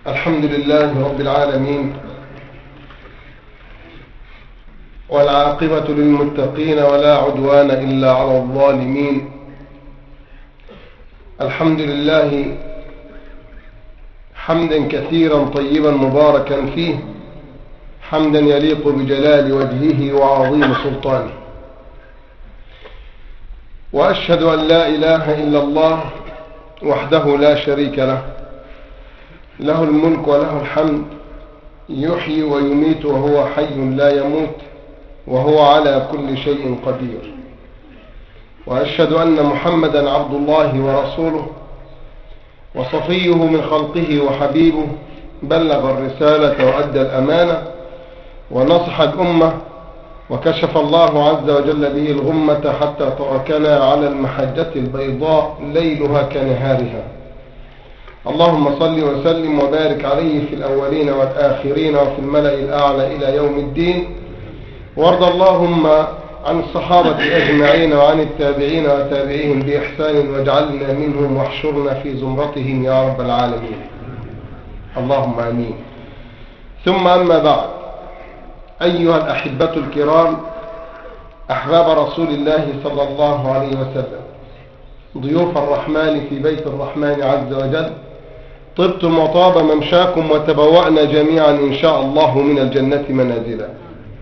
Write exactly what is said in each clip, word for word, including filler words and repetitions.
الحمد لله رب العالمين، والعاقبة للمتقين ولا عدوان إلا على الظالمين. الحمد لله حمدا كثيرا طيبا مباركا فيه، حمدا يليق بجلال وجهه وعظيم سلطانه. وأشهد أن لا إله إلا الله وحده لا شريك له، له الملك وله الحمد، يحيي ويميت وهو حي لا يموت، وهو على كل شيء قدير. وأشهد أن محمدا عبد الله ورسوله وصفيه من خلقه وحبيبه، بلغ الرسالة وأدى الأمانة ونصح الأمة، وكشف الله عز وجل به الغمة حتى تركنا على المحجة البيضاء ليلها كنهارها. اللهم صل وسلم وبارك عليه في الأولين والآخرين وفي الملأ الأعلى إلى يوم الدين. وارض اللهم عن الصحابة أجمعين وعن التابعين وتابعيهم بإحسان، واجعلنا منهم واحشرنا في زمرتهم يا رب العالمين، اللهم آمين. ثم أما بعد، أيها الأحبة الكرام، أحباب رسول الله صلى الله عليه وسلم، ضيوف الرحمن في بيت الرحمن عز وجل، طبتم وطاب ممشاكم، وتبوأنا جميعا إن شاء الله من الجنة منازلا.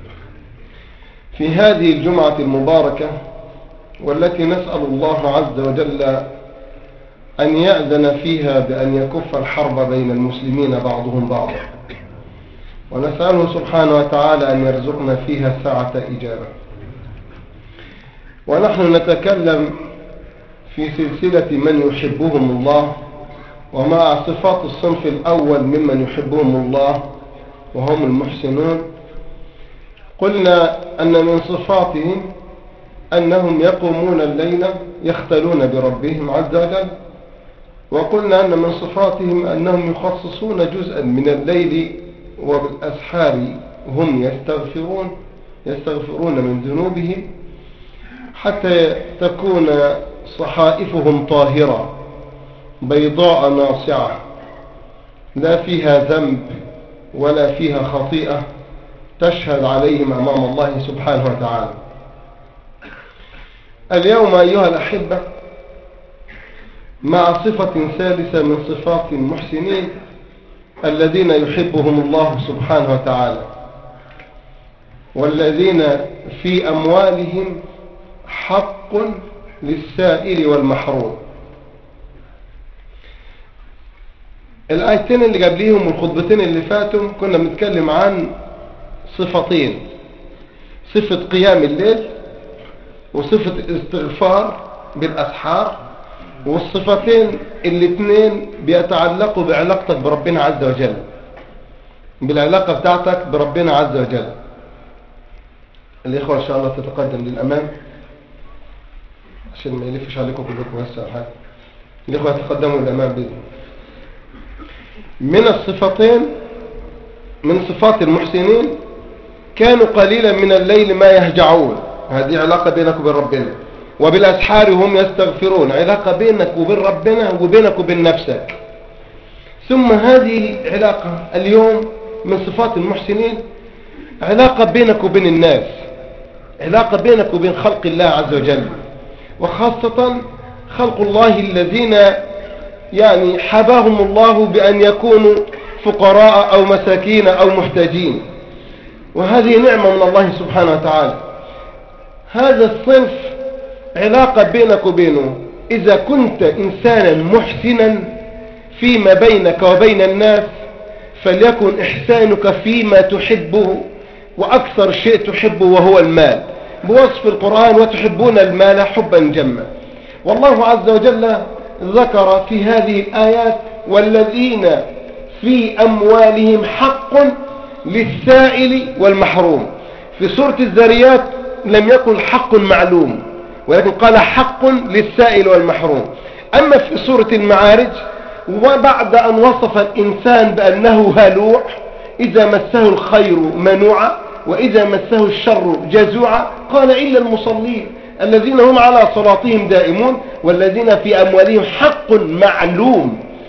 في هذه الجمعة المباركة، والتي نسأل الله عز وجل أن يأذن فيها بأن يكف الحرب بين المسلمين بعضهم بعضا، ونسأله سبحانه وتعالى أن يرزقنا فيها ساعة إجابة. ونحن نتكلم في سلسلة من يحبهم الله، ومع صفات الصنف الأول ممن يحبهم الله وهم المحسنون. قلنا أن من صفاتهم أنهم يقومون الليل يختلون بربهم عز وجل، وقلنا أن من صفاتهم أنهم يخصصون جزءا من الليل وبالأسحار هم يستغفرون يستغفرون من ذنوبهم، حتى تكون صحائفهم طاهرة بيضاء ناصعة، لا فيها ذنب ولا فيها خطيئة تشهد عليهم أمام الله سبحانه وتعالى. اليوم أيها الأحبة، مع صفة ثالثة من صفات المحسنين الذين يحبهم الله سبحانه وتعالى، والذين في أموالهم حق للسائل والمحروم. الآيتين اللي قبليهم والخطبتين اللي فاتوا كنا بنتكلم عن صفتين: صفة قيام الليل، وصفة الاستغفار بالأسحار. والصفتين الاثنين بيتعلقوا بعلاقتك بربنا عز وجل، بالعلاقة بتاعتك بربنا عز وجل. الإخوة إن شاء الله تتقدم للأمام عشان ما يلفش عليكم كلكم هسه حاجة. الإخوة تتقدموا للأمام بإذن. من الصفتين من صفات المحسنين: كانوا قليلا من الليل ما يهجعون، هذه علاقة بينك وبين ربنا. وبالأسحار هم يستغفرون، علاقة بينك وبين ربنا وبينك وبين نفسك. ثم هذه علاقة اليوم من صفات المحسنين علاقة بينك وبين الناس، علاقة بينك وبين خلق الله عز وجل، وخاصة خلق الله الذين يعني حباهم الله بأن يكونوا فقراء أو مساكين أو محتاجين، وهذه نعمة من الله سبحانه وتعالى. هذا الصنف علاقة بينك وبينه. إذا كنت إنسانا محسنا فيما بينك وبين الناس، فليكن إحسانك فيما تحبه، وأكثر شيء تحبه وهو المال، بوصف القرآن: وتحبون المال حبا جما. والله عز وجل ذكر في هذه الآيات: والذين في أموالهم حق للسائل والمحروم. في سورة الذاريات لم يقل حق معلوم، ولكن قال حق للسائل والمحروم. أما في سورة المعارج، وبعد أن وصف الإنسان بأنه هلوع إذا مسه الخير منوعا وإذا مسه الشر جزوعا، قال: إلا المصلين الذين هم على صلاتهم دائمون والذين في أموالهم حق معلوم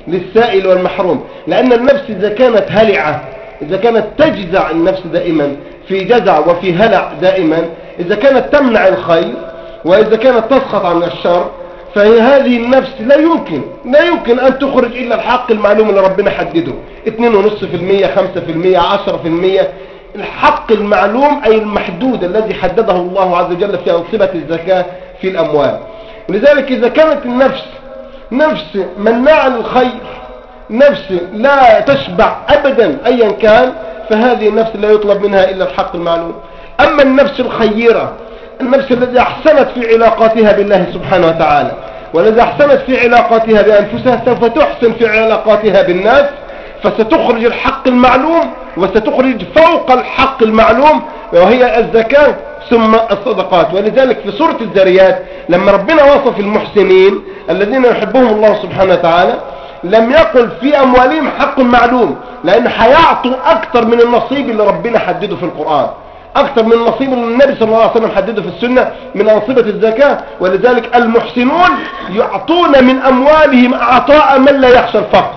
للسائل والمحروم. لأن النفس إذا كانت هلعة، إذا كانت تجزع النفس دائما في جزع وفي هلع دائما، إذا كانت تمنع الخير وإذا كانت تسخط عن الشر، فهي هذه النفس لا يمكن لا يمكن أن تخرج إلا الحق المعلوم اللي ربنا حدده، اثنين ونصف في المية، خمسة في المية، عشرة في المية، الحق المعلوم أي المحدود الذي حدده الله عز وجل في أنصبة الزكاة في الأموال. ولذلك إذا كانت النفس نفس مناعة للخير، نفس لا تشبع أبدا أيا كان، فهذه النفس لا يطلب منها إلا الحق المعلوم. أما النفس الخيرة، النفس التي أحسنت في علاقاتها بالله سبحانه وتعالى، والذي أحسنت في علاقاتها بأنفسها، سوف تحسن في علاقاتها بالناس، فستخرج الحق المعلوم وستخرج فوق الحق المعلوم وهي الزكاة ثم الصدقات. ولذلك في سورة الذريات لما ربنا وصف المحسنين الذين يحبهم الله سبحانه وتعالى لم يقل في أموالهم حق معلوم، لأن هيعطوا أكثر من النصيب اللي ربنا حدده في القرآن، أكثر من النصيب اللي النبي صلى الله عليه وسلم حدده في السنة من أنصبة الزكاة. ولذلك المحسنون يعطون من أموالهم عطاء من لا يخشى الفقر،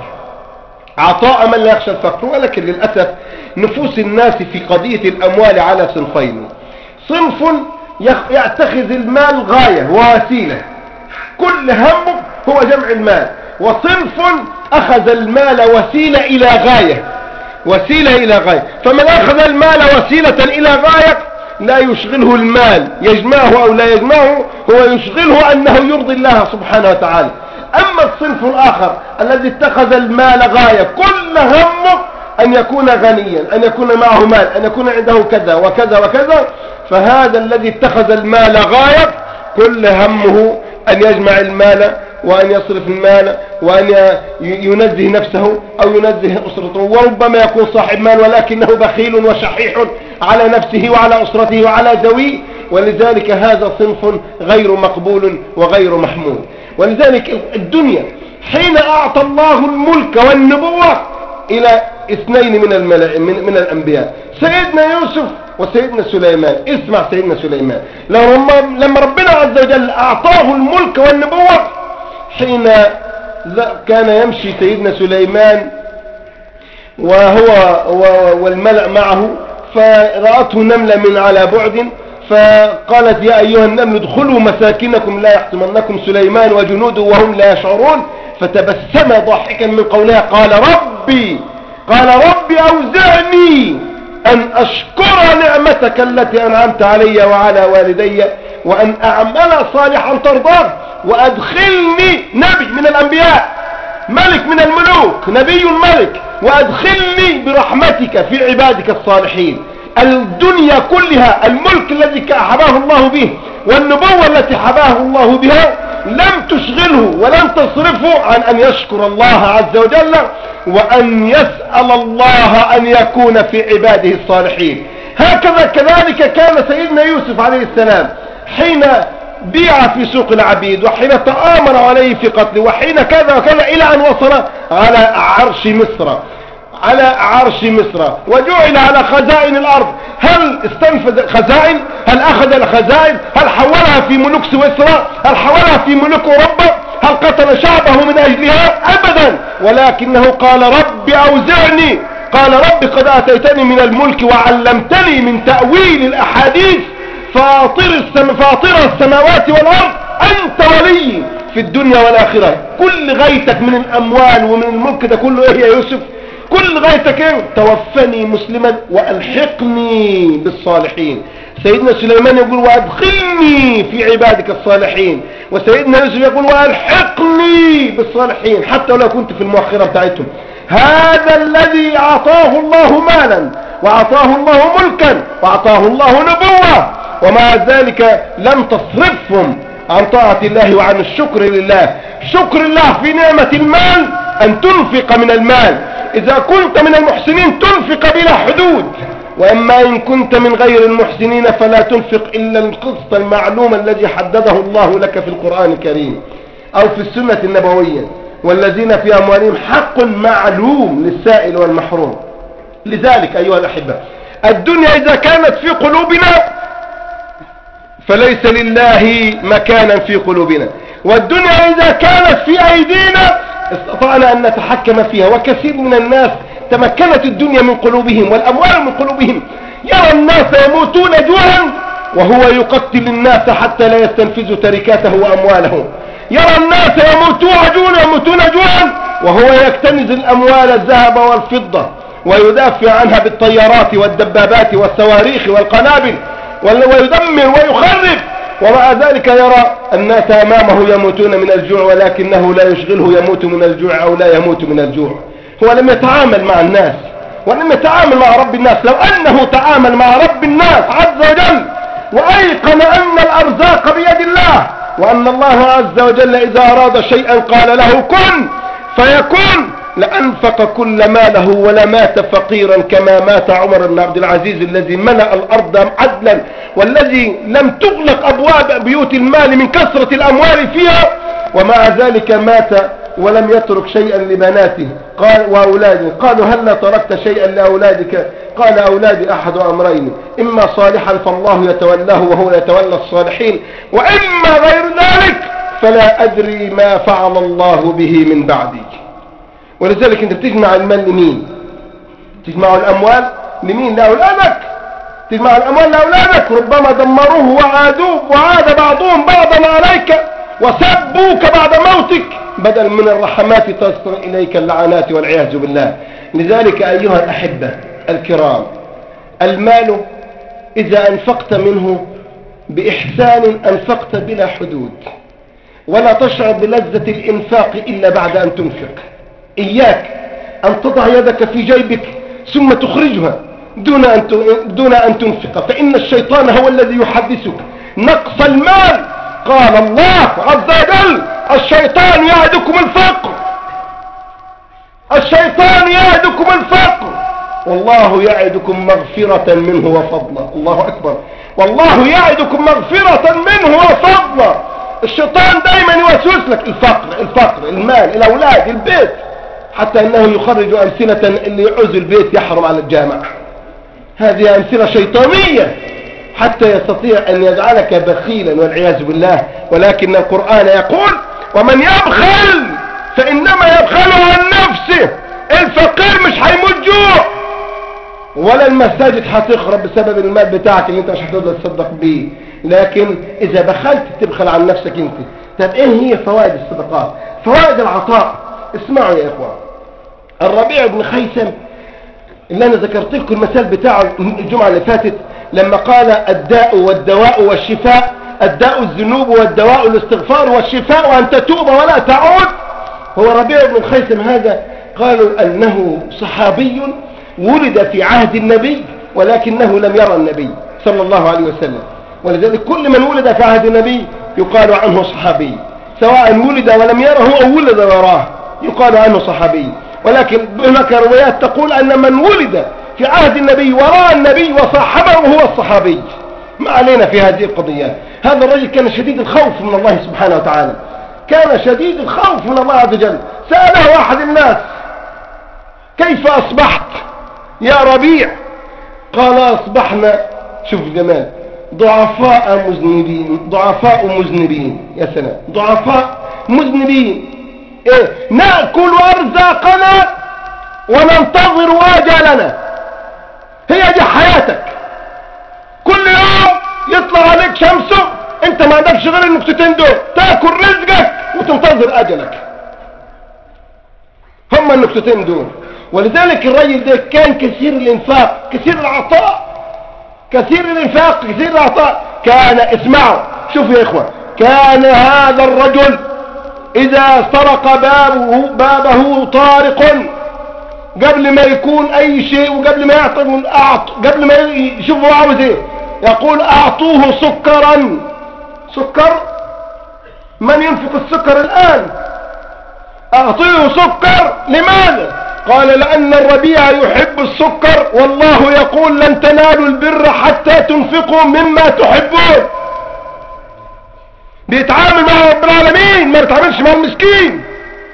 عطاء من لا يخشى الفقر. ولكن للأسف نفوس الناس في قضية الأموال على صنفين: صنف يتخذ المال غاية ووسيلة، كل همه هو جمع المال، وصنف أخذ المال وسيلة إلى غاية، وسيلة إلى غاية. فمن أخذ المال وسيلة إلى غاية لا يشغله المال يجمعه أو لا يجمعه، هو يشغله أنه يرضي الله سبحانه وتعالى. أما الصنف الآخر الذي اتخذ المال غاية، كل همه أن يكون غنيا، أن يكون معه مال، أن يكون عنده كذا وكذا وكذا، فهذا الذي اتخذ المال غاية كل همه أن يجمع المال وأن يصرف المال وأن ينزه نفسه أو ينزه أسرته. وربما يكون صاحب مال ولكنه بخيل وشحيح على نفسه وعلى أسرته وعلى ذويه، ولذلك هذا صنف غير مقبول وغير محمود. ولذلك الدنيا حين أعطى الله الملك والنبوة إلى اثنين من, من, من الأنبياء، سيدنا يوسف وسيدنا سليمان. اسمع سيدنا سليمان لما ربنا عز وجل أعطاه الملك والنبوة، حين كان يمشي سيدنا سليمان وهو والملأ معه، فرأته نملة من على بعد، فقالت: يا أيها النمل ادخلوا مساكنكم لا يحطمنكم سليمان وجنوده وهم لا يشعرون. فتبسم ضاحكا من قولها قال ربي قال ربي أوزعني أن أشكر نعمتك التي أنعمت علي وعلى والدي وأن أعمل صالحا ترضاه وأدخلني، نبي من الأنبياء، ملك من الملوك، نبي ملك، وأدخلني برحمتك في عبادك الصالحين. الدنيا كلها، الملك الذي حباه الله به والنبوة التي حباه الله بها لم تشغله ولم تصرفه عن أن يشكر الله عز وجل وأن يسأل الله أن يكون في عباده الصالحين. هكذا كذلك كان سيدنا يوسف عليه السلام حين بيع في سوق العبيد، وحين تآمر عليه في قتله، وحين كذا وكذا، إلى أن وصل على عرش مصر على عرش مصر وجعل على خزائن الأرض. هل استنفذ الخزائن؟ هل أخذ الخزائن؟ هل حولها في ملوك سويسرا؟ هل حولها في ملوك أوروبا؟ هل قتل شعبه من أجلها؟ أبدا. ولكنه قال رب أوزعني، قال رب قد آتيتني من الملك وعلمتني من تأويل الأحاديث فاطر, السم... فاطر السماوات والأرض أنت ولي في الدنيا والآخرة. كل غايتك من الأموال ومن الملك ده كله إيه يا يوسف؟ كل غايتك ايه؟ توفني مسلما والحقني بالصالحين. سيدنا سليمان يقول وادخلني في عبادك الصالحين، وسيدنا يوسف يقول والحقني بالصالحين حتى ولو كنت في المؤخرة بتاعتهم. هذا الذي اعطاه الله مالا واعطاه الله ملكا واعطاه الله نبوة، ومع ذلك لم تصرفهم عن طاعة الله وعن الشكر لله. شكر الله في نعمة المال أن تنفق من المال، إذا كنت من المحسنين تنفق بلا حدود، وإما إن كنت من غير المحسنين فلا تنفق إلا القسط المعلوم الذي حدده الله لك في القرآن الكريم أو في السنة النبوية. والذين في أموالهم حق معلوم للسائل والمحروم. لذلك أيها الأحبة، الدنيا إذا كانت في قلوبنا فليس لله مكانا في قلوبنا، والدنيا إذا كانت في أيدينا استطعنا أن نتحكم فيها. وكثير من الناس تمكنت الدنيا من قلوبهم والأموال من قلوبهم. يرى الناس يموتون جوعا وهو يقتل الناس حتى لا يستنفذوا تركاته وأمواله. يرى الناس يموتون جوعا يموتون جوعا وهو يكتنز الأموال الذهب والفضة ويدافع عنها بالطيارات والدبابات والصواريخ والقنابل ويدمر ويخرب، ومع ذلك يرى الناس أمامه يموتون من الجوع ولكنه لا يشغله يموت من الجوع أو لا يموت من الجوع. هو لم يتعامل مع الناس ولم يتعامل مع رب الناس. لو أنه تعامل مع رب الناس عز وجل وأيقن أن الأرزاق بيد الله وأن الله عز وجل إذا أراد شيئا قال له كن فيكون لأنفق كل ماله ولمات فقيرا كما مات عمر بن عبد العزيز الذي ملأ الأرض عدلا والذي لم تغلق أبواب بيوت المال من كثرة الأموال فيها، ومع ذلك مات ولم يترك شيئا لبناته قال وأولاده. قالوا هل تركت شيئا لأولادك؟ قال أولادي أحد أمرين، إما صالحا فالله يتولاه وهو يتولى الصالحين، وإما غير ذلك فلا أدري ما فعل الله به من بعدي. ولذلك انت بتجمع المال لمين؟ تجمع الأموال لمين؟ لأولادك. تجمع الأموال لأولادك، ربما دمروه وعادوه وعاد بعضهم بعضا عليك وسبوك بعد موتك، بدل من الرحمات تصل إليك اللعنات والعياذ بالله. لذلك أيها الأحبة الكرام، المال إذا أنفقت منه بإحسان أنفقت بلا حدود، ولا تشعر بلذة الإنفاق إلا بعد أن تنفق. إياك أن تضع يدك في جيبك ثم تخرجها دون أن دون أن تنفق، فإن الشيطان هو الذي يحدثك نقص المال. قال الله عز وجل الشيطان يعدكم الفقر، الشيطان يعدكم الفقر والله يعدكم مغفرة منه وفضلا. الله أكبر. والله يعدكم مغفرة منه وفضلا. الشيطان دائما يوسوس لك الفقر الفقر المال الأولاد البيت، حتى أنه يخرج أمثلة اللي يعوز البيت يحرم على الجامع. هذه أمثلة شيطانية حتى يستطيع أن يجعلك بخيلا والعياذ بالله. ولكن القرآن يقول ومن يبخل فإنما يبخل عن نفسه. الفقير مش هيموت جوع ولا المساجد هتخرب بسبب المال بتاعك اللي انت مش هتقدر تصدق بيه، لكن إذا بخلت تبخل عن نفسك انت. طب ايه هي فوائد الصدقات؟ فوائد العطاء. اسمعوا يا اخوان، الربيع بن خيثم اللي انا ذكرت لكم المثال بتاعه الجمعة اللي فاتت لما قال الداء والدواء والشفاء، الداء الذنوب والدواء الاستغفار والشفاء وأن تتوب ولا تعود. هو ربيع بن خيثم هذا قالوا أنه صحابي ولد في عهد النبي ولكنه لم يرى النبي صلى الله عليه وسلم، ولذلك كل من ولد في عهد النبي يقال عنه صحابي، سواء ولد ولم يره أو ولد وراه يقال عنه صحابي. ولكن هناك روايات تقول أن من ولد في عهد النبي وراء النبي وصاحبه هو الصحابي. ما علينا في هذه القضيات. هذا الرجل كان شديد الخوف من الله سبحانه وتعالى، كان شديد الخوف من الله عز وجل. سأله أحد الناس كيف أصبحت يا ربيع؟ قال أصبحنا، شوف الجمال، ضعفاء مذنبين. ضعفاء مذنبين، يا سلام، ضعفاء مذنبين. إيه؟ نأكل أرزاقنا وننتظر آجالنا. هي دي حياتك، كل يوم يطلع عليك شمسه انت ما عندكش غير النكتتين دول، تاكل رزقك وتنتظر اجلك. هم النكتتين دول. ولذلك الرجل ده كان كثير الانفاق، كثير العطاء، كثير الانفاق، كثير العطاء. كان، اسمعوا شوفوا يا اخوان، كان هذا الرجل اذا سرق بابه بابه طارق قبل ما يكون اي شيء وقبل ما يعطي من أعط... قبل ما يشوفوا عاوز ايه يقول اعطوه سكرا. سكر؟ من ينفق السكر الان؟ اعطيه سكر. لماذا؟ قال لان الربيع يحب السكر والله يقول لن تنالوا البر حتى تنفقوا مما تحبون. بيتعامل مع رب العالمين، ما يتعاملش مع المسكين.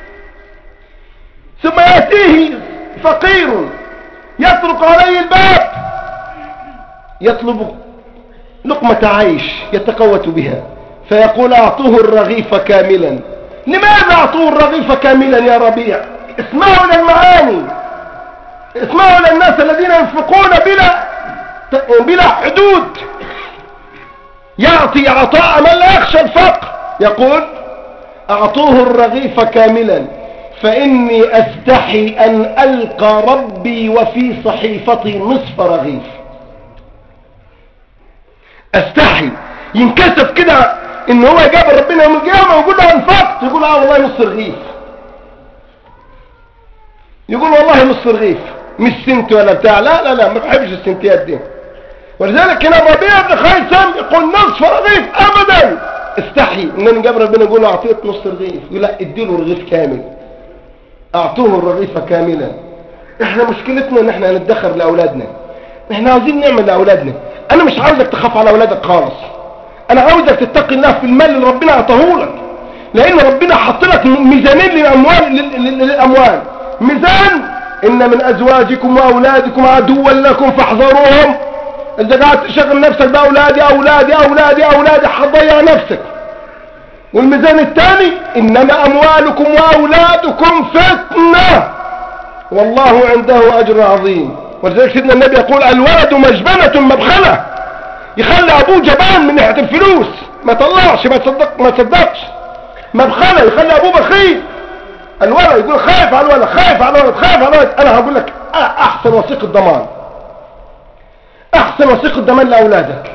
ثم يأتيه فقير يطرق عليه الباب يطلب لقمة عيش يتقوت بها، فيقول اعطوه الرغيف كاملا، لماذا أعطوه الرغيف كاملا يا ربيع؟ اسمعوا إلى المعاني، اسمعوا إلى الناس الذين ينفقون بلا بلا حدود. يعطي عطاء من لا يخشى الفقر. يقول أعطوه الرغيف كاملا فإني أستحي أن ألقى ربي وفي صحيفتي نصف رغيف. أستحي، ينكسف كده إن هو يقابل ربنا يوم القيامة ويقول له أنفقت، يقول اه والله نص رغيف، يقول والله نص رغيف مش سنت ولا بتاع. لا لا لا ما بحبش السنتيات دي. ولذلك هنا الربيع بن خيثم يقول نصف رغيف أبدا. استحي إن نقابل ربنا يقول له أعطيت نص رغيف، يقول لا اديله رغيف كامل. أعطوه الرغيف كاملا. إحنا مشكلتنا إن إحنا ندخر لأولادنا، إحنا عاوزين نعمل لأولادنا. أنا مش عاوزك تخاف على أولادك خالص، أنا عاوزك تتقي الله في المال اللي ربنا أعطاهولك، لأن ربنا حط لك ميزانين للأموال للأموال ميزان إن من أزواجكم وأولادكم عدوا لكم فاحذروهم. إذا قاعد تشغل نفسك بأولادي أولادي أولادي أولادي حتضيع نفسك. والميزان الثاني إنما أموالكم وأولادكم فتنة والله عنده أجر عظيم. ولذلك سيدنا النبي يقول الولد مجبنة مبخلة، يخلي أبوه جبان من ناحية الفلوس، ما طلعش ما تصدق ما تصدقش، مبخلة يخلي أبوه بخيل. الولد يقول خايف على الولد خايف على الولد خايف على الولد. أنا هقول لك أحسن وثيقة ضمان، أحسن وثيقة ضمان لأولادك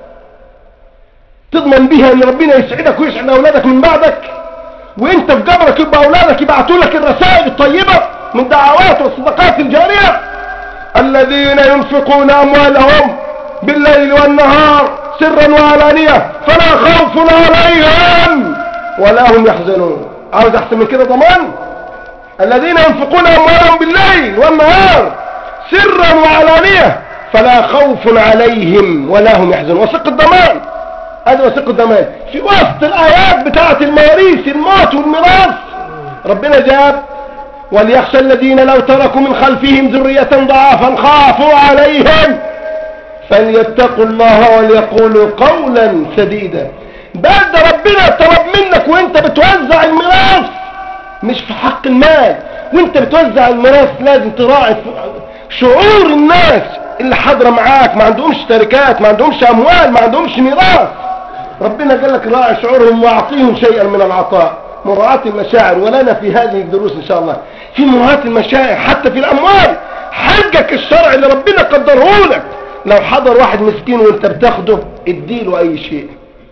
تضمن بها أن ربنا يسعدك ويسعد أولادك من بعدك، وإنت في قبرك يبقى أولادك يبعثوا لك الرسائل الطيبة من دعوات والصدقات الجارية. الذين ينفقون أموالهم بالليل والنهار سرا وعلانية فلا خوف عليهم ولا هم يحزنون. عاوز أحسن من كده ضمان؟ الذين ينفقون أموالهم بالليل والنهار سرا وعلانية فلا خوف عليهم ولا هم يحزنون. وثيقة ضمان، هذا وثيقة ضمان. في وسط الآيات بتاعة المواريث الموت والميراث ربنا جاب وليخشى الذين لو تركوا من خلفهم ذرية ضعافا خافوا عليهم فليتقوا الله وليقولوا قولا سديدا. بعد ربنا طلب منك وانت بتوزع الميراث، مش في حق المال، وانت بتوزع الميراث لازم تراعي شعور الناس اللي حاضره معاك، ما عندهمش شركات، ما عندهمش اموال، ما عندهمش ميراث. ربنا قال لك راعي شعورهم واعطيهم شيئا من العطاء. مراعاة المشاعر، ولنا في هذه الدروس ان شاء الله في مراعاة المشاعر حتى في الاموال. حقك الشرع اللي ربنا قدره لك، لو حضر واحد مسكين وانت بتاخده اديله اي شيء،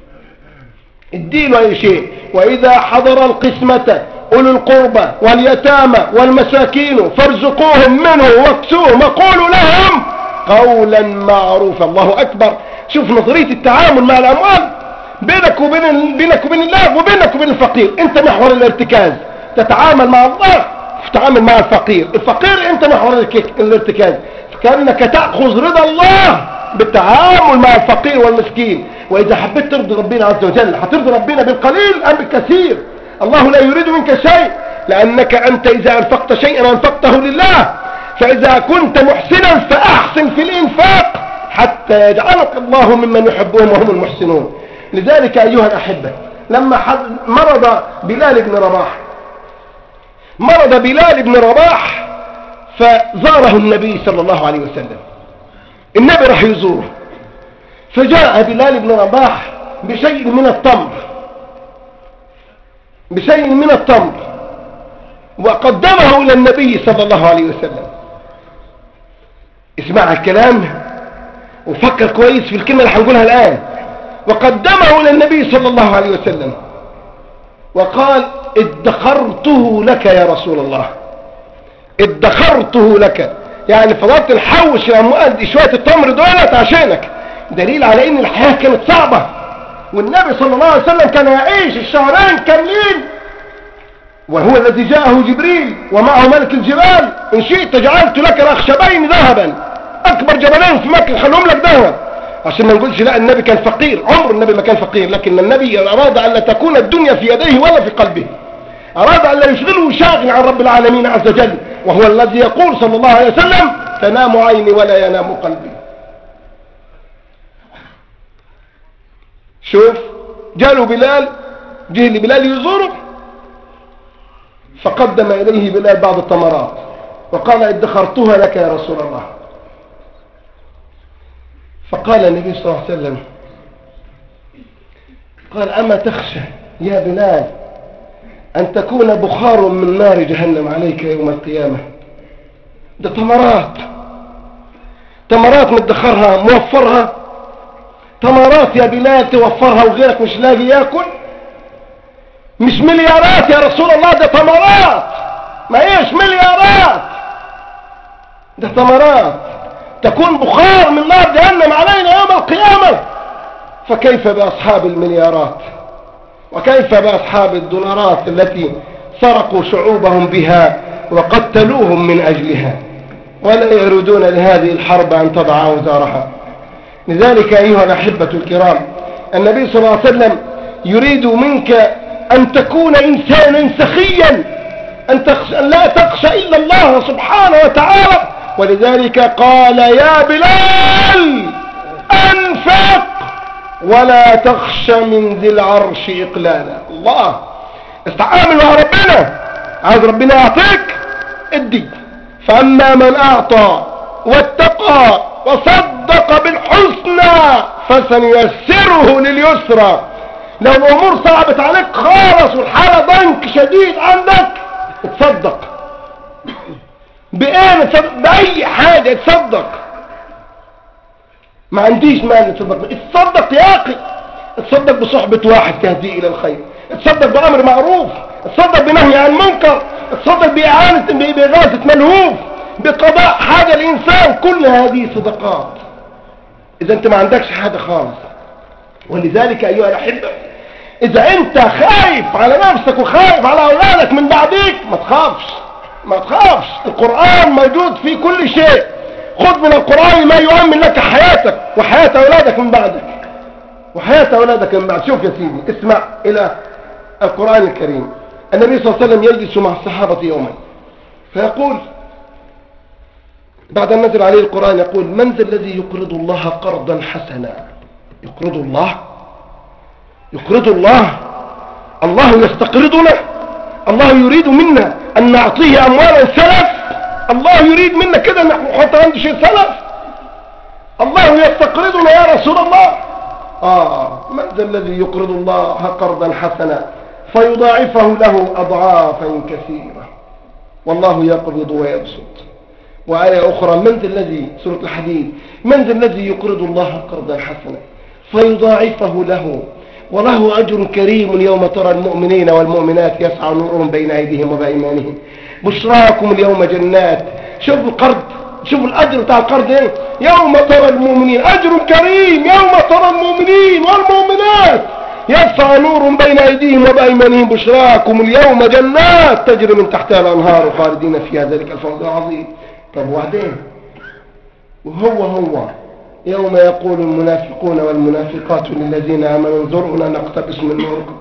اديله اي شيء. واذا حضر القسمة اولو القربى واليتامى والمساكين فارزقوهم منه واكسوهم وقولوا لهم قولا معروفا. الله اكبر. شوف نظرية التعامل مع الاموال بينك وبين بينك وبين الله وبينك وبين الفقير. انت محور الارتكاز، تتعامل مع الله تتعامل مع الفقير، الفقير انت محور الارتكاز. كأنك تأخذ رضا الله بالتعامل مع الفقير والمسكين. واذا حبيت ترضي ربنا عز وجل هترضي ربنا بالقليل ام بالكثير. الله لا يريد منك شيء، لانك انت اذا انفقت شيئا انفقته لله. فاذا كنت محسنا فاحسن في الانفاق حتى يجعلك الله ممن يحبهم وهم المحسنون. لذلك ايها الاحبه لما مرض بلال بن رباح مرض بلال بن رباح فزاره النبي صلى الله عليه وسلم. النبي راح يزوره فجاء بلال بن رباح بشيء من التمر بشيء من التمر وقدمه إلى النبي صلى الله عليه وسلم. اسمع الكلام وفكر كويس في الكلمة اللي هنقولها الآن. وقدمه إلى النبي صلى الله عليه وسلم وقال ادخرته لك يا رسول الله، ادخرته لك، يعني فضلت الحوش الأموال شوية التمر دولت عشانك. دليل على ان الحياة كانت صعبة، والنبي صلى الله عليه وسلم كان يعيش الشهرين كاملين وهو الذي جاءه جبريل ومعه ملك الجبال ان شئت جعلت لك الأخشبين ذهبا، اكبر جبلين في مكة خلهم لك ذهب. عشان ما نقولش لا النبي كان فقير، عمر النبي ما كان فقير، لكن النبي اراد ان لا تكون الدنيا في يديه ولا في قلبه، اراد ان لا يشغله شاغل عن رب العالمين عز وجل، وهو الذي يقول صلى الله عليه وسلم تنام عيني ولا ينام قلبي. شوف جاله بلال، جه لبلال يزوره فقدم إليه بلال بعض التمرات وقال ادخرتها لك يا رسول الله. فقال النبي صلى الله عليه وسلم قال أما تخشى يا بلال أن تكون بخار من نار جهنم عليك يوم القيامة؟ ده تمرات، تمرات مدخرها موفرها، تمرات يا بلال توفرها وغيرك مش لاقي ياكل، مش مليارات يا رسول الله، ده تمرات، ما ايش مليارات، ده تمرات تكون بخار من نار جهنم علينا يوم القيامة. فكيف بأصحاب المليارات، وكيف بأصحاب الدولارات التي سرقوا شعوبهم بها وقتلوهم من أجلها، ولا يريدون لهذه الحرب أن تضع أوزارها. لذلك أيها الأحبة الكرام، النبي صلى الله عليه وسلم يريد منك أن تكون إنسانا سخيا، أن, أن لا تخشى إلا الله سبحانه وتعالى. ولذلك قال يا بلال أنفق ولا تخشى من ذي العرش إقلالا. الله استعامل مع ربنا، عايز ربنا يعطيك ادي. فأما من أعطى واتقى وصدق بالحسنى فسنيسره لليسرى. لو الأمور صعبت عليك خالص والحالة ضنك شديد عندك، تصدق بإيه؟ تصدق بأي حاجة، تصدق. ما عنديش مال تصدق، تصدق يا أخي، تصدق بصحبة واحد تهدي إلى الخير، تصدق بأمر معروف، تصدق بنهي عن منكر، تصدق بإعانة بإغاثة ملهوف، بقضاء حاجة الإنسان. كل هذه صدقات إذا أنت ما عندكش حاجة خالص. ولذلك أيها الأحبة، إذا أنت خايف على نفسك وخايف على أولادك من بعديك، ما تخافش، ما تخافش. القرآن موجود في كل شيء. خذ من القرآن ما يؤمن لك حياتك وحياة أولادك من بعدك، وحياة أولادك من بعد. شوف يا سيدي، اسمع إلى القرآن الكريم. النبي صلى الله عليه وسلم يجلس مع الصحابة يوما فيقول بعد أن نزل عليه القرآن، يقول من ذا الذي يقرض الله قرضا حسنا؟ يقرض الله، يقرض الله، الله يستقرضنا، الله يريد منا أن نعطيه أموالا سلف، الله يريد منا كده أن نحط عنده شيء سلف. الله يستقرضنا يا رسول الله. آه من ذا الذي يقرض الله قرضا حسنا فيضاعفه له أضعافا كثيرة والله يقبض ويبسط. وآية أخرى من ذا الذي، سورة الحديد، من ذا الذي يقرض الله قرضا حسنا فيضاعفه له وله أجر كريم يوم ترى المؤمنين والمؤمنات يسعى نورهم بين أيديهم وبأيمانهم بشراكم اليوم جنات. شوف القرض، شوف الأجر بتاع القرض ايه؟ يوم ترى المؤمنين، أجر كريم يوم ترى المؤمنين والمؤمنات يسعى نورهم بين أيديهم وبأيمانهم بشراكم اليوم جنات تجري من تحتها الأنهار خالدين فيها ذلك الفوز العظيم. طب وبعدين؟ وهو هو يوم يقول المنافقون والمنافقات للذين آمنوا انظرونا نقتبس من نوركم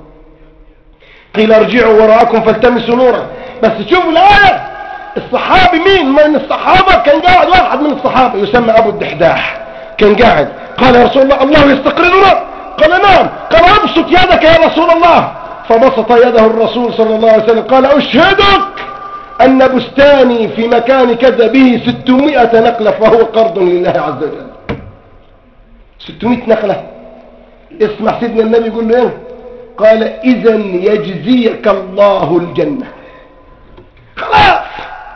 قيل ارجعوا وراءكم فالتمسوا نورا. بس شوفوا الآية، الصحابي مين من الصحابة؟ كان قاعد واحد من الصحابة يسمى أبو الدحداح، كان قاعد قال يا رسول الله الله يستقرضنا؟ قال نعم. قال ابسط يدك يا رسول الله، فبسط يده الرسول صلى الله عليه وسلم قال أشهدك أن بستاني في مكان كذا به ستمائة نقلة فهو قرض لله عز وجل. ستمائة نقلة. اسمع سيدنا النبي يقول له ايه؟ قال إذن يجزيك الله الجنة. خلاص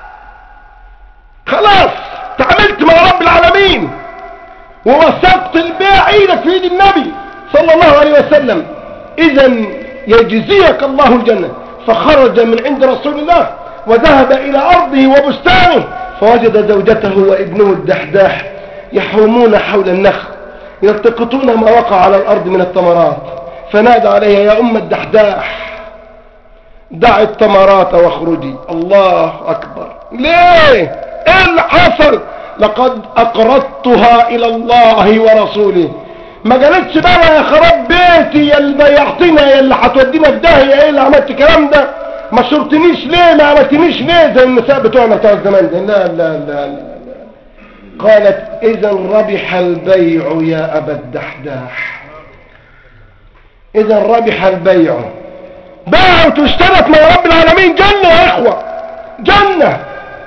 خلاص تعاملت مع رب العالمين ووثقت البيع ايدك في ايد النبي صلى الله عليه وسلم. إذن يجزيك الله الجنة. فخرج من عند رسول الله وذهب إلى أرضه وبستانه فوجد زوجته وابنه الدحداح يحومون حول النخل يلتقطون ما وقع على الأرض من التمرات. فنادى عليها يا أم الدحداح دع التمرات واخرجي. الله أكبر. ليه؟ إيه اللي حصل؟ لقد أقرضتها إلى الله ورسوله. ما قالتش بقى يا خراب بيتي يا اللي ضيعتنا يا اللي هتودينا في داهية ايه اللي عملت الكلام ده، ما شرتنيش ليه، ما عملتنيش ليه زي النساء بتوعنا بتوع الزمان ده. لا لا لا لا. قالت إذا ربح البيع يا أبا الدحداح، إذا ربح البيع. باعت واشترت مع رب العالمين جنة يا اخوة، جنة.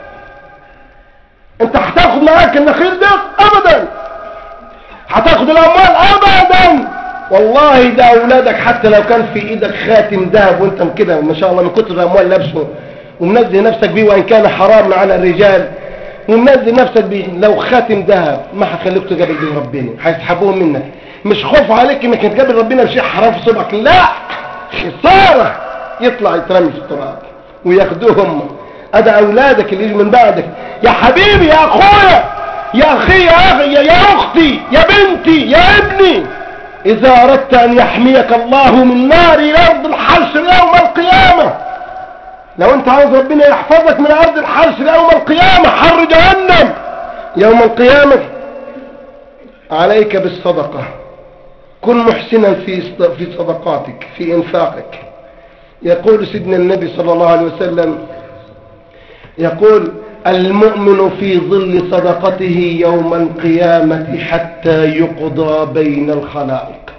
انت هتاخد معاك النخيل ده؟ ابدا. هتاخد الاموال؟ ابدا. والله ده اولادك حتى لو كان في ايدك خاتم ذهب وانت كده ما شاء الله من كتر الاموال لابسه ومنزل نفسك بيه وان كان حرام على الرجال ومنزل نفسك بيه، لو خاتم ذهب ما هتخليك تقابل به ربنا، هيسحبوه منك. مش خوف عليك انك تقابل ربنا بشيء حرام في صبعك، لا، خساره يطلع يترمي في التراب وياخدوهم. ادى اولادك اللي يجي من بعدك. يا حبيبي يا اخويا يا اخي يا اخي يا اختي يا بنتي يا ابني، اذا اردت ان يحميك الله من نار ارض الحشر يوم القيامه، لو انت عاوز ربنا يحفظك من ارض الحشر يوم القيامه، حر جهنم يوم القيامه، عليك بالصدقه. كن محسنا في في صدقاتك في انفاقك. يقول سيدنا النبي صلى الله عليه وسلم، يقول المؤمن في ظل صدقته يوم القيامة حتى يقضى بين الخلائق.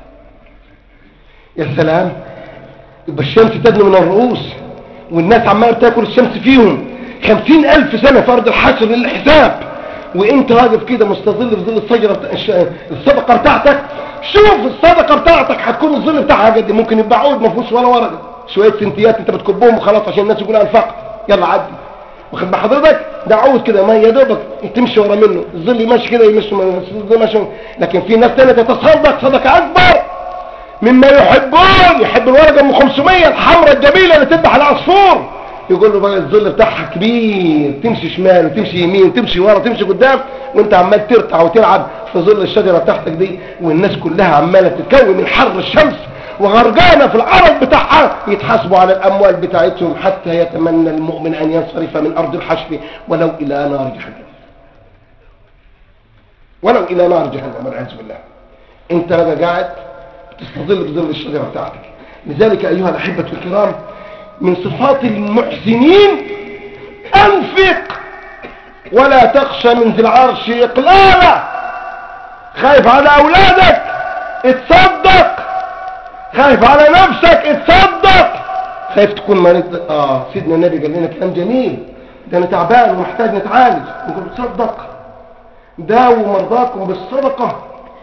يا سلام، يبقى الشمس تدنو من الرؤوس والناس عمالة تاكل الشمس فيهم خمسين ألف سنة في أرض الحشر للحساب، وانت واقف كده مستظل في ظل الشجرة الصدقة بتاعتك. شوف الصدقة بتاعتك هتكون الظل بتاعها قد ممكن يبقى عود ما فيهوش ولا ورقة، شوية سنتيات انت بتكبهم وخلاص عشان الناس يقولوا انفقت، يلا عدي. واخد بحضرتك ده عود كده ما يدوبك تمشي ورا منه، الظل ماشي كده يمشي الظل ماشي. لكن في ناس تانية تتصدق صدقة اكبر مما يحبون، يحب الورقة ام خمسمية الحمراء الجميلة اللي تذبح العصفور، يقول له بقى الظل بتاعها كبير، تمشي شمال وتمشي يمين وتمشي ورا وتمشي قدام وانت عمال ترتع وتلعب في ظل الشجرة بتاعتك دي، والناس كلها عمالة تتكون من حر الشمس وغرقانة في العرض بتاعها، يتحاسبوا على الأموال بتاعتهم حتى يتمنى المؤمن أن ينصرف من أرض الحشر ولو إلى نار جهنم، ولو إلى نار جهنم والعياذ بالله. أنت بقى قاعد تستظل بظل الشجرة بتاعتك. لذلك أيها الأحبة الكرام، من صفات المحسنين أنفق ولا تخشى من ذي العرش إقلالا. خايف على أولادك اتصدق، خايف على نفسك اتصدق، خايف تكون مريض. اه سيدنا النبي قال لنا كلام جميل، ده انا تعبان ومحتاج نتعالج، نقول تصدق، داووا مرضاكم بالصدقة،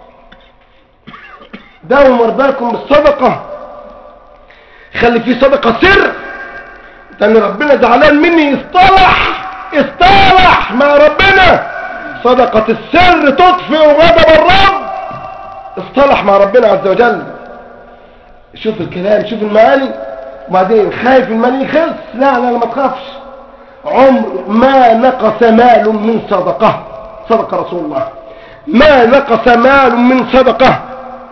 داووا مرضاكم بالصدقة. خلي في صدقة سر، لأن ربنا زعلان مني، اصطلح اصطلح مع ربنا. صدقة السر تطفئ غضب الرب، اصطلح مع ربنا عز وجل. شوف الكلام، شوف المعاني. وبعدين خايف المال يخلص، لا لا ما تخافش، عمر ما نقص مال من صدقة، صدق رسول الله، ما نقص مال من صدقة.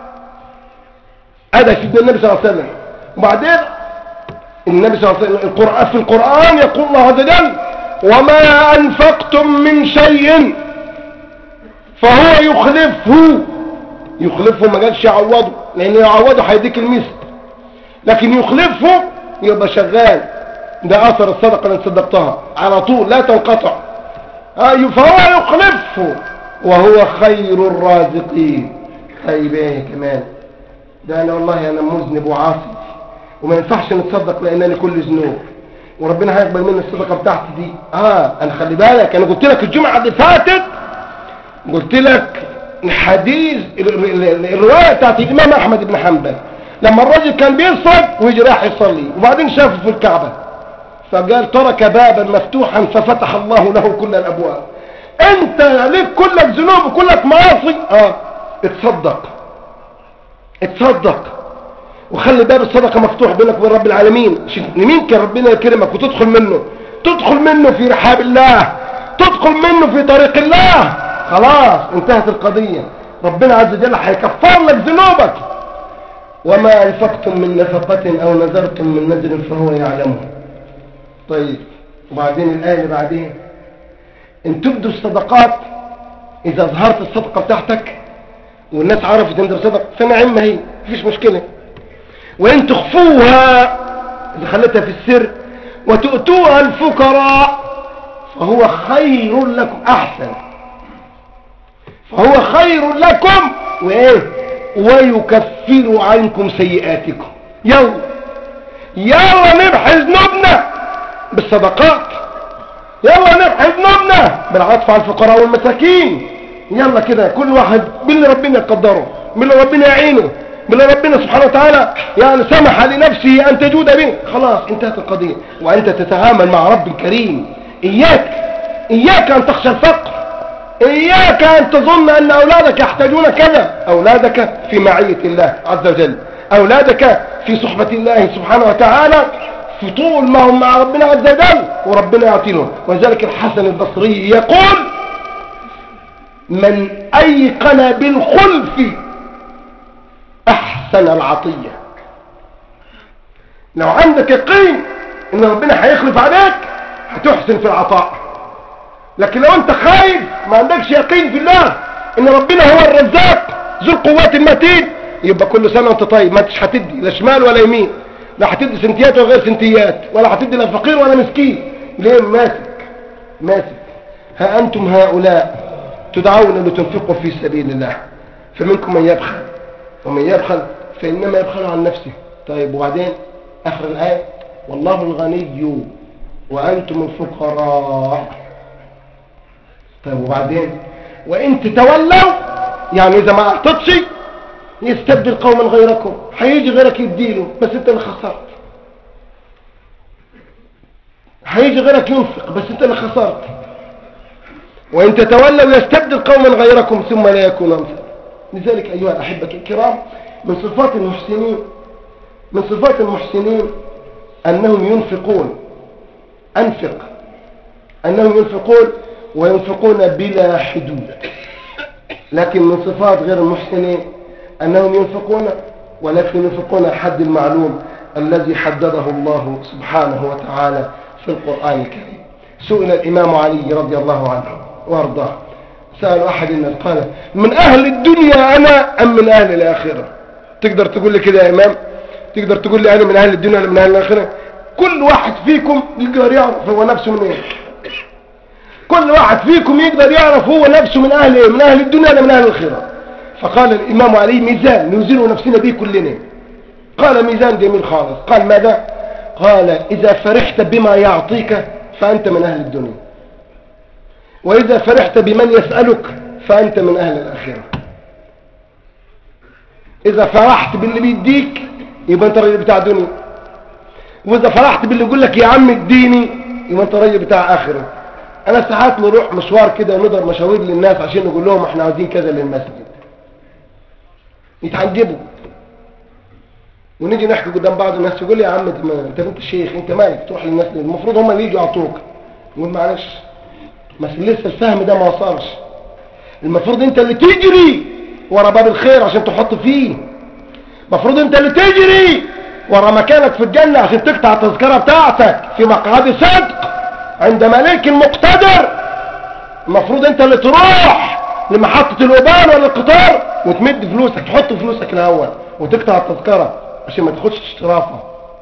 هذا سيدنا النبي صلى الله عليه وسلم. وبعدين النبي صلى الله عليه وسلم القرآن في القرآن يقول الله عز وجل وما أنفقتم من شيء فهو يخلفه. يخلفه ما قالش يعوضه، لأن يعوضه هيديك المثل، لكن يخلفه يبقى شغال. ده أثر الصدقة اللي صدقتها على طول لا تنقطع. فهو يخلفه وهو خير الرازقين. طيب ايه كمان؟ ده انا والله انا مذنب وعاصي وما ينفعش نتصدق لانني كل ذنوب، وربنا هيقبل مني الصدقه بتاعتي دي. اه انا خلي بالك، انا قلت لك الجمعه اللي فاتت، قلت لك الحديث الروايه بتاعت الامام احمد بن حنبل لما الرجل كان بيصرف ويجي راح يصلي وبعدين شافه في الكعبه فقال ترك بابا مفتوحا ففتح الله له كل الابواب. انت ليك كلك ذنوب وكلك معاصي، اه اتصدق اتصدق وخلي باب الصدقه مفتوح بينك وبين رب العالمين. مين كان ربنا يكرمك وتدخل منه، تدخل منه في رحاب الله، تدخل منه في طريق الله، خلاص انتهت القضيه. ربنا عز وجل هيكفر لك ذنوبك. وما انفقتم من نفقه او نذرتم من نذر فهو يعلمه. طيب وبعدين الآية اللي بعدين ان تبدوا الصدقات، اذا ظهرت الصدقة بتاعتك والناس عرفت ان ده صدق فنعم، هي مفيش مشكلة. وان تخفوها، اذا خلتها في السر وتؤتوها الفقراء فهو خير لكم، احسن، فهو خير لكم وايه ويكفر عنكم سيئاتكم. يوم يلا نمحي ذنوبنا بالصدقات، يلا نمحي ذنوبنا بالعطف على الفقراء والمساكين. يلا كده كل واحد باللي ربنا يقدره، باللي ربنا يعينه، باللي ربنا سبحانه وتعالى يعني سمح لنفسه أن تجود به، خلاص انتهت القضية. وأنت تتعامل مع رب كريم. إياك إياك أن تخشى الفقر، إياك أن تظن أن أولادك يحتاجون كذا. أولادك في معية الله عز وجل، أولادك في صحبة الله سبحانه وتعالى، في طول ما هم مع ربنا عز وجل وربنا يعطيهم. وذلك الحسن البصري يقول: من أيقن بالخلف أحسن العطية. لو عندك يقين إن ربنا هيخلف عليك هتحسن في العطاء. لكن لو أنت خايف ما عندكش يقين في الله إن ربنا هو الرزاق ذو القوات المتين، يبقى كل سنة وأنت طيب ما انتش هتدي لا شمال ولا يمين، لا هتدي سنتيات ولا غير سنتيات، ولا هتدي لا فقير ولا مسكين. ليه؟ ماسك ماسك. ها أنتم هؤلاء تدعون لتنفقوا في سبيل الله، فمنكم من يبخل، ومن يبخل فإنما يبخل عن نفسه. طيب وبعدين آخر الآية: والله الغني وأنتم الفقراء. طيب وبعدين: وإن تتولوا، يعني إذا ما أعطتش يستبدل قوما غيركم، هيجي غيرك يديله بس انت اللي خسرت، هيجي غيرك ينفق بس انت اللي خسرت. وإن تتولوا يستبدل قوما غيركم ثم لا يكون أمثال. لذلك أيها الأحبة الكرام، من صفات المحسنين من صفات المحسنين أنهم ينفقون. أنفق أنهم ينفقون وينفقون بلا حدود. لكن من صفات غير المحسنين أنهم ينفقون ولكن ينفقون الحد المعلوم الذي حدده الله سبحانه وتعالى في القرآن الكريم. سئل الإمام علي رضي الله عنه وارضاه، سأل أحد الناس قال: من أهل الدنيا أنا أم من أهل الآخرة؟ تقدر تقول لي كده يا إمام؟ تقدر تقول لي أنا من أهل الدنيا ولا من أهل الآخرة؟ كل واحد فيكم يقدر يعرف هو نفسه من إيه. كل واحد فيكم يقدر يعرف هو نفسه من أهل إيه، من أهل الدنيا ولا من أهل الآخرة. فقال الإمام علي: ميزان نوزن نفسنا به كلنا. قال: ميزان جميل خالص. قال: ماذا؟ قال: إذا فرحت بما يعطيك فأنت من أهل الدنيا، وإذا فرحت بمن يسألك فأنت من أهل الآخرة. إذا فرحت باللي بيديك يبقى أنت راجل بتاع دنيا، وإذا فرحت باللي يقول لك يا عم اديني يبقى أنت راجل بتاع آخرة. أنا ساعات نروح مشوار كده ونضرب مشاوير للناس عشان نقول لهم احنا عاوزين كذا للمسجد، يتعجبوا، ونيجي نحكي قدام بعض الناس يقول لي يا عم انت انت الشيخ انت مالك تروح للناس ليه؟ المفروض هم اللي يجوا يعطوك. نقول معلش بس لسه الفهم ده ما وصلش. المفروض انت اللي تجري ورا باب الخير عشان تحط فيه، المفروض انت اللي تجري ورا مكانك في الجنة عشان تقطع التذكرة بتاعتك في مقعد صدق عند ملك مقتدر. المفروض انت اللي تروح لمحطة الأوبان ولا القطار وتمد فلوسك، تحط فلوسك الأول وتقطع التذكرة عشان ما تاخدش اشترافة.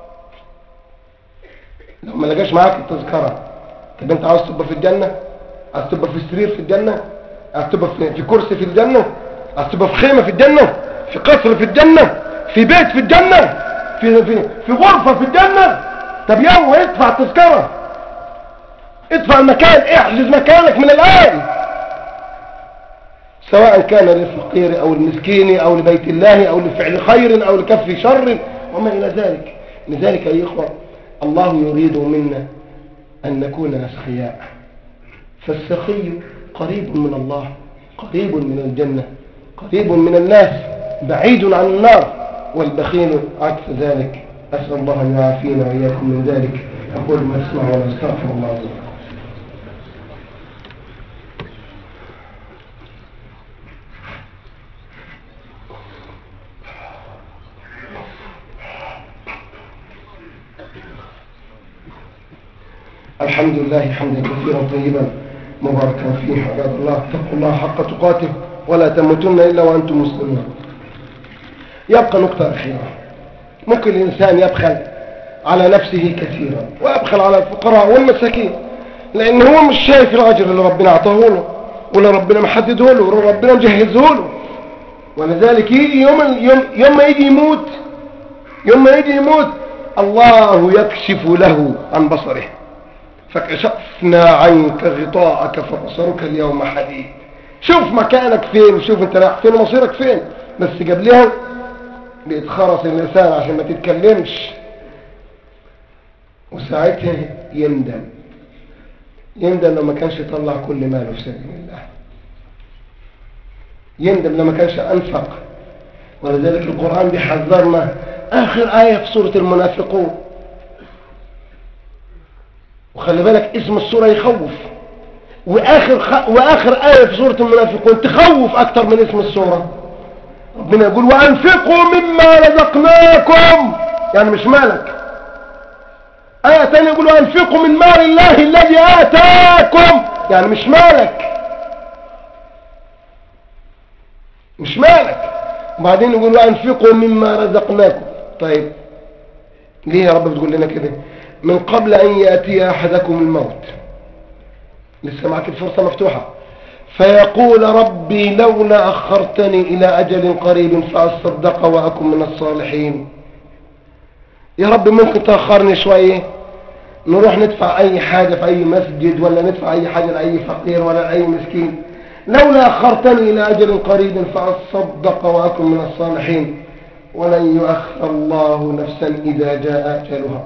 لو ما لقاش معاك التذكرة، طب انت عاوز تبقى في الجنة؟ عاوز تبقى في سرير في الجنة؟ عاوز تبقى في كرسي في الجنة؟ عاوز تبقى في خيمة في الجنة؟ في قصر في الجنة؟ في بيت في الجنة؟ في في في غرفة في الجنة؟ طب يلا ادفع التذكرة، ادفع المكان، احجز مكانك من الآن، سواء كان للفقير او المسكين او لبيت الله او لفعل خير او لكف شر وما الى ذلك. لذلك ايها الاخوه الله يريد منا ان نكون اسخياء، فالسخي قريب من الله، قريب من الجنه، قريب من الناس، بعيد عن النار، والبخيل عكس ذلك. اسال الله ان يعافينا واياكم من ذلك. اقول ما تسمعون واستغفر الله لي. الحمد لله حمدا كثيرا طيبا مباركا فيه. عباد الله اتقوا الله حق تقاته ولا تموتن إلا وأنتم مسلمون. يبقى نقطة أخيرة. ممكن الإنسان يبخل على نفسه كثيرا ويبخل على الفقراء والمساكين، لأن هو مش شايف الأجر اللي ربنا أعطاه له ولا ربنا محدده له ولا ربنا مجهزه له. ولذلك يجي يوم, يوم, يوم ما يجي يموت يوم ما يجي يموت الله يكشف له عن بصره، فكشفنا عنك غطاءك فبصرك اليوم حديد. شوف مكانك فين، شوف انت رايح فين ومصيرك فين، بس قبلها بيتخرص اللسان عشان ما تتكلمش، وساعتها يندم يندم لما كانش يطلع كل ماله في سبيل الله، يندم لما كانش أنفق. ولذلك القرآن بيحذرنا، آخر آية في سورة المنافقون، وخلي بالك اسم السورة يخوف، وآخر, خ... وآخر آية في سورة المنافقون تخوف أكتر من اسم السورة. ربنا يقول وأنفقوا مما رزقناكم، يعني مش مالك. آية تانية يقول وأنفقوا من مال الله الذي آتاكم، يعني مش مالك مش مالك. وبعدين يقول وأنفقوا مما رزقناكم. طيب ليه يا رب بتقول لنا كده؟ من قبل أن يأتي أحدكم الموت، لسه معك الفرصة مفتوحة، فيقول ربي لولا أخرتني إلى أجل قريب فأصدق وأكن من الصالحين. يا رب ممكن تأخرني شوية، نروح ندفع أي حاجة في أي مسجد، ولا ندفع أي حاجة لأي فقير ولا لأي مسكين. لولا أخرتني إلى أجل قريب فأصدق وأكن من الصالحين ولن يؤخر الله نفسا إذا جاء أجلها.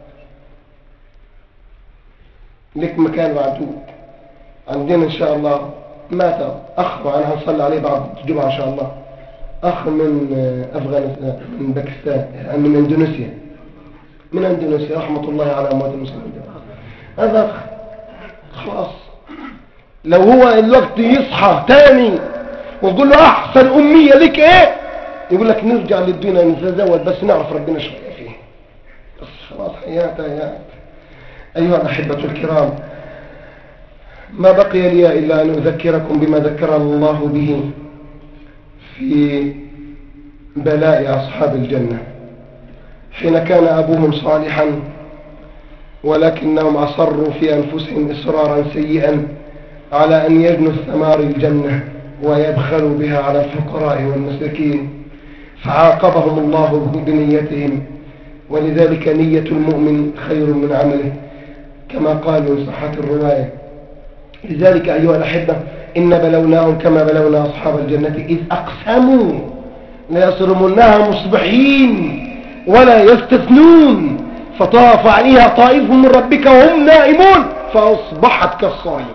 لك مكان معدود عندنا إن شاء الله، مات أخ وأنا هنصلي عليه بعد الجمعة إن شاء الله، أخ من أفغانستان، من باكستان، من إندونيسيا من إندونيسيا رحمة الله على أموات المسلمين. هذا أخ خلاص، لو هو الوقت يصحى تاني ويقول له أحسن أمية لك إيه، يقول لك نرجع للدنيا نتزوج بس نعرف ربنا شوية فيه، بس خلاص حياته حياته. أيها الأحبة الكرام، ما بقي لي إلا أن أذكركم بما ذكرنا الله به في بلاء أصحاب الجنة، حين كان أبوهم صالحا ولكنهم أصروا في أنفسهم إصرارا سيئا على أن يجنوا ثمار الجنة ويبخلوا بها على الفقراء والمساكين، فعاقبهم الله بنيتهم. ولذلك نية المؤمن خير من عمله كما قالوا إن صحت الرواية. لذلك أيها الأحبة إن بلوناهم كما بلونا أصحاب الجنة إذ أقسموا ليصرمنها مصبحين ولا يستثنون فطاف عليها طائف من ربك وهم نائمون فأصبحت كالصريم.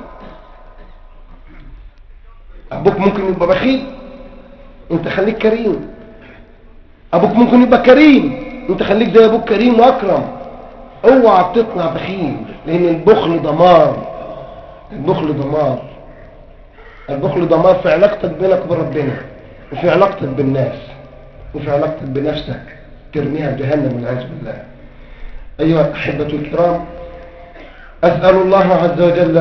أبوك ممكن يبقى بخيل، أنت خليك كريم. أبوك ممكن يبقى كريم، أنت خليك زي أبوك كريم وأكرم. اوعى تطلع بخيل، لأن البخل دمار. البخل دمار البخل دمار في علاقتك بينك وبربنا، وفي علاقتك بالناس، وفي علاقتك بنفسك، ترميها جهنم والعياذ بالله. أيها الأحبة الكرام، أسأل الله عز وجل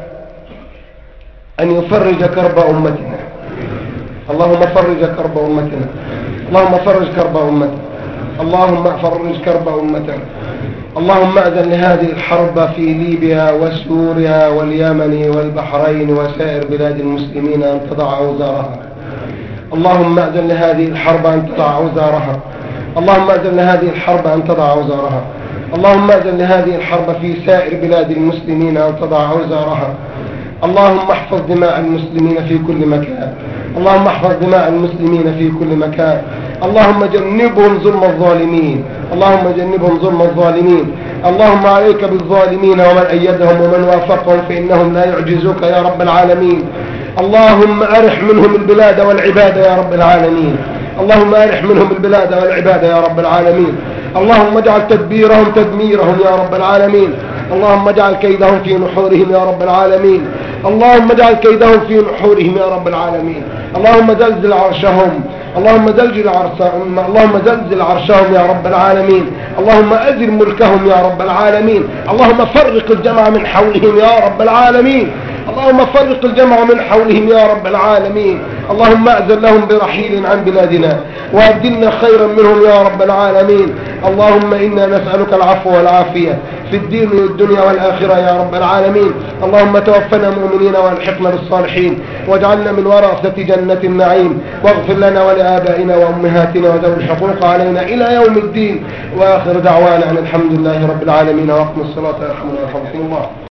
أن يفرج كرب أمتنا. اللهم فرج كرب أمتنا، اللهم فرج كرب أمتنا، اللهم فرج كرب أمتنا. اللهم أذن لهذه الحرب في ليبيا وسوريا واليمن والبحرين وسائر بلاد المسلمين أن تضع أوزارها. اللهم أذن لهذه الحرب أن تضع أوزارها. اللهم أذن لهذه الحرب أن تضع أوزارها. اللهم أذن لهذه الحرب في سائر بلاد المسلمين أن تضع أوزارها. اللهم احفظ دماء المسلمين في كل مكان. اللهم احفظ دماء المسلمين في كل مكان. اللهم جنبهم ظلم الظالمين. اللهم جنبهم ظلم الظالمين. اللهم عليك بالظالمين ومن أيدهم ومن وافقهم فإنهم لا يعجزوك يا رب العالمين. اللهم أرح منهم البلاد والعباد يا رب العالمين. اللهم أرح منهم البلاد والعباد يا رب العالمين. اللهم اجعل تدبيرهم تدميرهم يا رب العالمين. اللهم اجعل كيدهم في نحورهم يا رب العالمين. اللهم اجعل كيدهم في نحورهم يا رب العالمين. اللهم زلزل عرشهم. اللهم زلزل عرشهم. اللهم زلزل عرشهم يا رب العالمين. اللهم أزل ملكهم يا رب العالمين. اللهم فرق الجمع من حولهم يا رب العالمين. اللهم فرق الجمع من حولهم يا رب العالمين. اللهم أذن لهم برحيل عن بلادنا وأبدلنا خيرا منهم يا رب العالمين. اللهم إنا نسألك العفو والعافية في الدين والدنيا والآخرة يا رب العالمين. اللهم توفنا مؤمنين والحقنا بالصالحين واجعلنا من ورثة جنة النعيم، واغفر لنا ولآبائنا وأمهاتنا وذوي الحقوق علينا إلى يوم الدين. وآخر دعوانا أن الحمد لله رب العالمين، وأقم الصلاة يرحمنا ويرحمكم الله.